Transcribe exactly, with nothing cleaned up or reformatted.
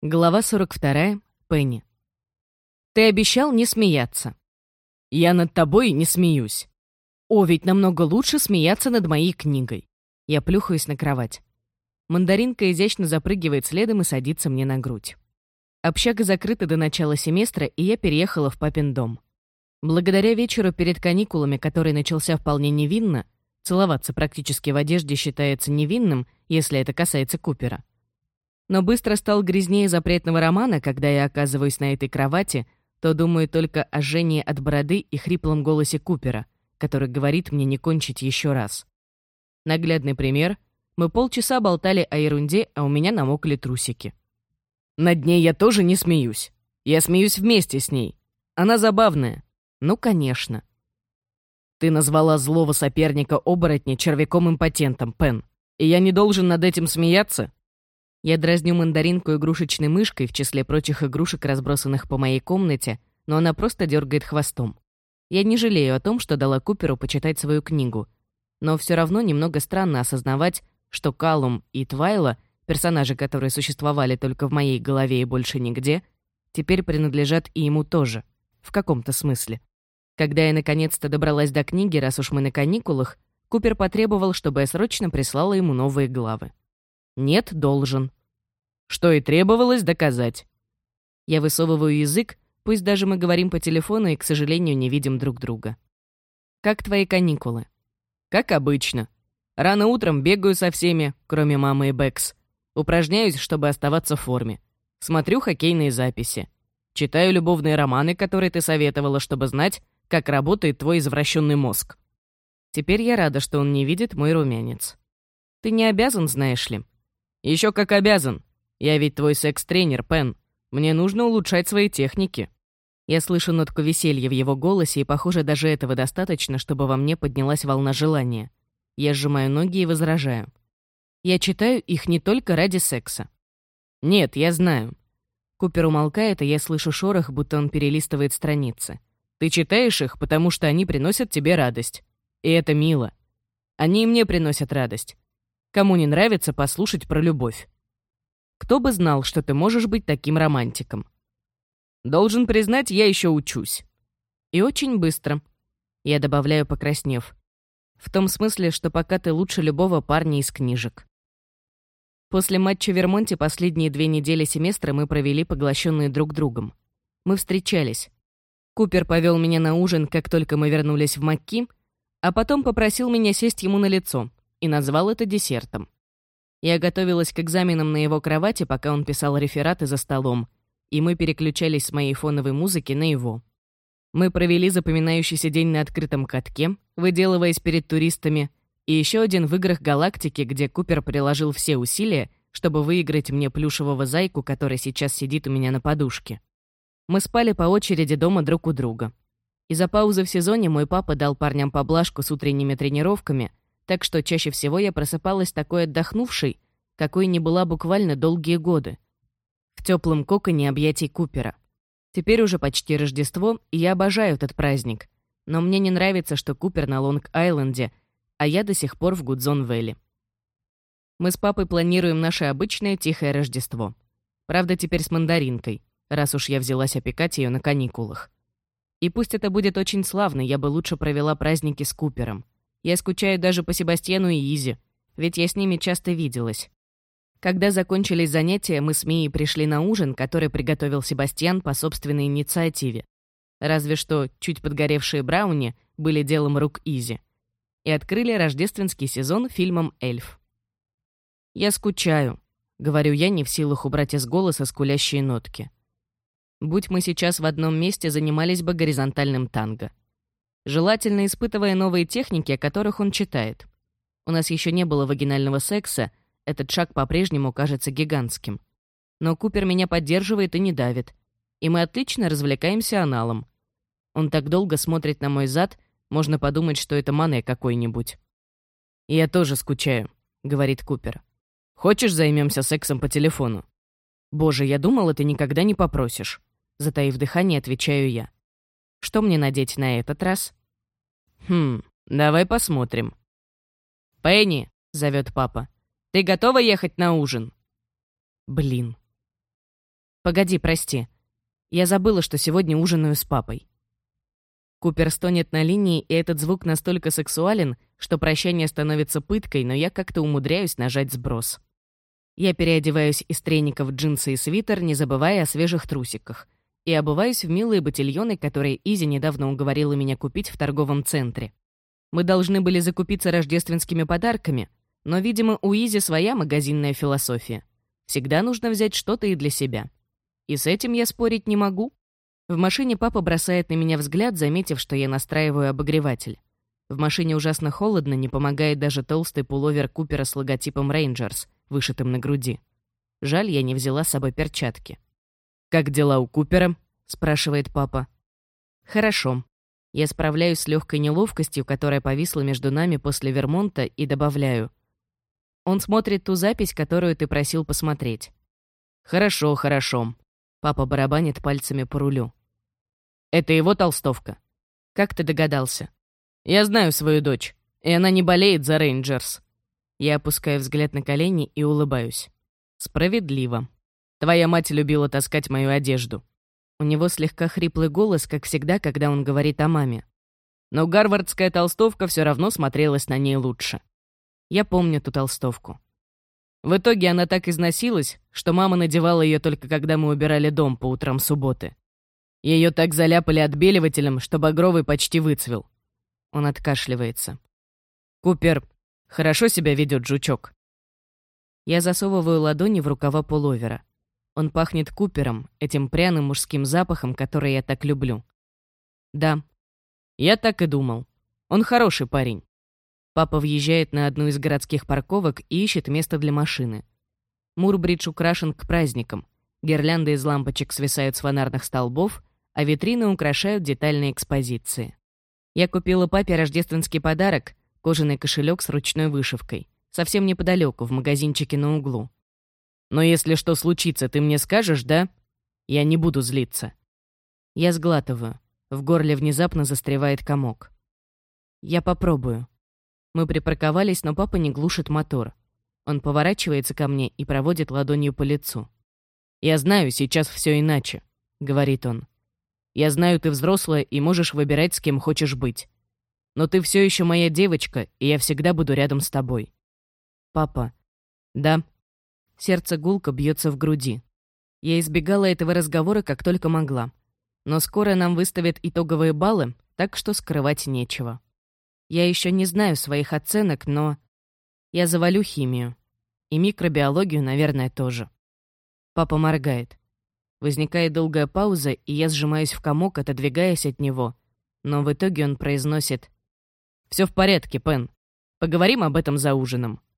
Глава сорок вторая. Пенни. «Ты обещал не смеяться». «Я над тобой не смеюсь». «О, ведь намного лучше смеяться над моей книгой». Я плюхаюсь на кровать. Мандаринка изящно запрыгивает следом и садится мне на грудь. Общага закрыта до начала семестра, и я переехала в папин дом. Благодаря вечеру перед каникулами, который начался вполне невинно, целоваться практически в одежде считается невинным, если это касается Купера, но быстро стал грязнее запретного романа, когда я оказываюсь на этой кровати, то думаю только о жжении от бороды и хриплом голосе Купера, который говорит мне не кончить еще раз. Наглядный пример. Мы полчаса болтали о ерунде, а у меня намокли трусики. Над ней я тоже не смеюсь. Я смеюсь вместе с ней. Она забавная. Ну, конечно. Ты назвала злого соперника-оборотня червяком-импотентом, Пен. И я не должен над этим смеяться? Я дразню мандаринку игрушечной мышкой в числе прочих игрушек, разбросанных по моей комнате, но она просто дергает хвостом. Я не жалею о том, что дала Куперу почитать свою книгу. Но все равно немного странно осознавать, что Каллум и Твайла, персонажи, которые существовали только в моей голове и больше нигде, теперь принадлежат и ему тоже. В каком-то смысле. Когда я наконец-то добралась до книги, раз уж мы на каникулах, Купер потребовал, чтобы я срочно прислала ему новые главы. Нет, должен. Что и требовалось доказать. Я высовываю язык, пусть даже мы говорим по телефону и, к сожалению, не видим друг друга. Как твои каникулы? Как обычно. Рано утром бегаю со всеми, кроме мамы и Бэкс. Упражняюсь, чтобы оставаться в форме. Смотрю хоккейные записи. Читаю любовные романы, которые ты советовала, чтобы знать, как работает твой извращенный мозг. Теперь я рада, что он не видит мой румянец. Ты не обязан, знаешь ли. Еще как обязан. Я ведь твой секс-тренер, Пен. Мне нужно улучшать свои техники. Я слышу нотку веселья в его голосе, и, похоже, даже этого достаточно, чтобы во мне поднялась волна желания. Я сжимаю ноги и возражаю. Я читаю их не только ради секса. Нет, я знаю. Купер умолкает, и я слышу шорох, будто он перелистывает страницы. Ты читаешь их, потому что они приносят тебе радость. И это мило. Они и мне приносят радость. Кому не нравится послушать про любовь? Кто бы знал, что ты можешь быть таким романтиком? Должен признать, я еще учусь. И очень быстро. Я добавляю, покраснев. В том смысле, что пока ты лучше любого парня из книжек. После матча в Вермонте последние две недели семестра мы провели поглощенные друг другом. Мы встречались. Купер повел меня на ужин, как только мы вернулись в МакКи, а потом попросил меня сесть ему на лицо и назвал это десертом. Я готовилась к экзаменам на его кровати, пока он писал рефераты за столом, и мы переключались с моей фоновой музыки на его. Мы провели запоминающийся день на открытом катке, выделываясь перед туристами, и еще один в играх галактики, где Купер приложил все усилия, чтобы выиграть мне плюшевого зайку, который сейчас сидит у меня на подушке. Мы спали по очереди дома друг у друга. Из-за паузы в сезоне мой папа дал парням поблажку с утренними тренировками, так что чаще всего я просыпалась такой отдохнувшей, какой не была буквально долгие годы. В теплом коконе объятий Купера. Теперь уже почти Рождество, и я обожаю этот праздник. Но мне не нравится, что Купер на Лонг-Айленде, а я до сих пор в Гудзон-Вэлли. Мы с папой планируем наше обычное тихое Рождество. Правда, теперь с мандаринкой, раз уж я взялась опекать ее на каникулах. И пусть это будет очень славно, я бы лучше провела праздники с Купером. Я скучаю даже по Себастьяну и Изи, ведь я с ними часто виделась. Когда закончились занятия, мы с Мией пришли на ужин, который приготовил Себастьян по собственной инициативе. Разве что чуть подгоревшие брауни были делом рук Изи. И открыли рождественский сезон фильмом «Эльф». «Я скучаю», — говорю я, не в силах убрать из голоса скулящие нотки. Будь мы сейчас в одном месте, занимались бы горизонтальным танго. Желательно испытывая новые техники, о которых он читает. У нас еще не было вагинального секса, этот шаг по-прежнему кажется гигантским. Но Купер меня поддерживает и не давит. И мы отлично развлекаемся аналом. Он так долго смотрит на мой зад, можно подумать, что это Мане какой-нибудь. «Я тоже скучаю», — говорит Купер. «Хочешь, займемся сексом по телефону?» «Боже, я думала, ты никогда не попросишь». Затаив дыхание, отвечаю я. Что мне надеть на этот раз? Хм, давай посмотрим. «Пенни», — зовет папа, — «ты готова ехать на ужин?» Блин. Погоди, прости. Я забыла, что сегодня ужинаю с папой. Купер стонет на линии, и этот звук настолько сексуален, что прощание становится пыткой, но я как-то умудряюсь нажать сброс. Я переодеваюсь из треников в джинсы и свитер, не забывая о свежих трусиках, и обуваюсь в милые ботильоны, которые Изи недавно уговорила меня купить в торговом центре. Мы должны были закупиться рождественскими подарками, но, видимо, у Изи своя магазинная философия. Всегда нужно взять что-то и для себя. И с этим я спорить не могу. В машине папа бросает на меня взгляд, заметив, что я настраиваю обогреватель. В машине ужасно холодно, не помогает даже толстый пуловер Купера с логотипом Rangers, вышитым на груди. Жаль, я не взяла с собой перчатки. «Как дела у Купера?» — спрашивает папа. «Хорошо». Я справляюсь с легкой неловкостью, которая повисла между нами после Вермонта, и добавляю. «Он смотрит ту запись, которую ты просил посмотреть». «Хорошо, хорошо». Папа барабанит пальцами по рулю. «Это его толстовка?» «Как ты догадался?» «Я знаю свою дочь, и она не болеет за Рейнджерс». Я опускаю взгляд на колени и улыбаюсь. «Справедливо. Твоя мать любила таскать мою одежду». У него слегка хриплый голос, как всегда, когда он говорит о маме. Но гарвардская толстовка все равно смотрелась на ней лучше. Я помню ту толстовку. В итоге она так износилась, что мама надевала ее только когда мы убирали дом по утрам субботы. Ее так заляпали отбеливателем, что багровый почти выцвел. Он откашливается. «Купер, хорошо себя ведет жучок?» Я засовываю ладони в рукава пуловера. Он пахнет Купером, этим пряным мужским запахом, который я так люблю. «Да, я так и думал. Он хороший парень». Папа въезжает на одну из городских парковок и ищет место для машины. Мурбридж украшен к праздникам. Гирлянды из лампочек свисают с фонарных столбов, а витрины украшают детальные экспозиции. Я купила папе рождественский подарок — кожаный кошелек с ручной вышивкой. Совсем неподалеку, в магазинчике на углу. «Но если что случится, ты мне скажешь, да? Я не буду злиться». Я сглатываю. В горле внезапно застревает комок. «Я попробую». Мы припарковались, но папа не глушит мотор. Он поворачивается ко мне и проводит ладонью по лицу. «Я знаю, сейчас все иначе», — говорит он. «Я знаю, ты взрослая и можешь выбирать, с кем хочешь быть. Но ты все еще моя девочка, и я всегда буду рядом с тобой». «Папа». «Да». Сердце гулко бьется в груди. Я избегала этого разговора как только могла. Но скоро нам выставят итоговые баллы, так что скрывать нечего. Я еще не знаю своих оценок, но я завалю химию. И микробиологию, наверное, тоже. Папа моргает. Возникает долгая пауза, и я сжимаюсь в комок, отодвигаясь от него. Но в итоге он произносит: «Все в порядке, Пен. Поговорим об этом за ужином».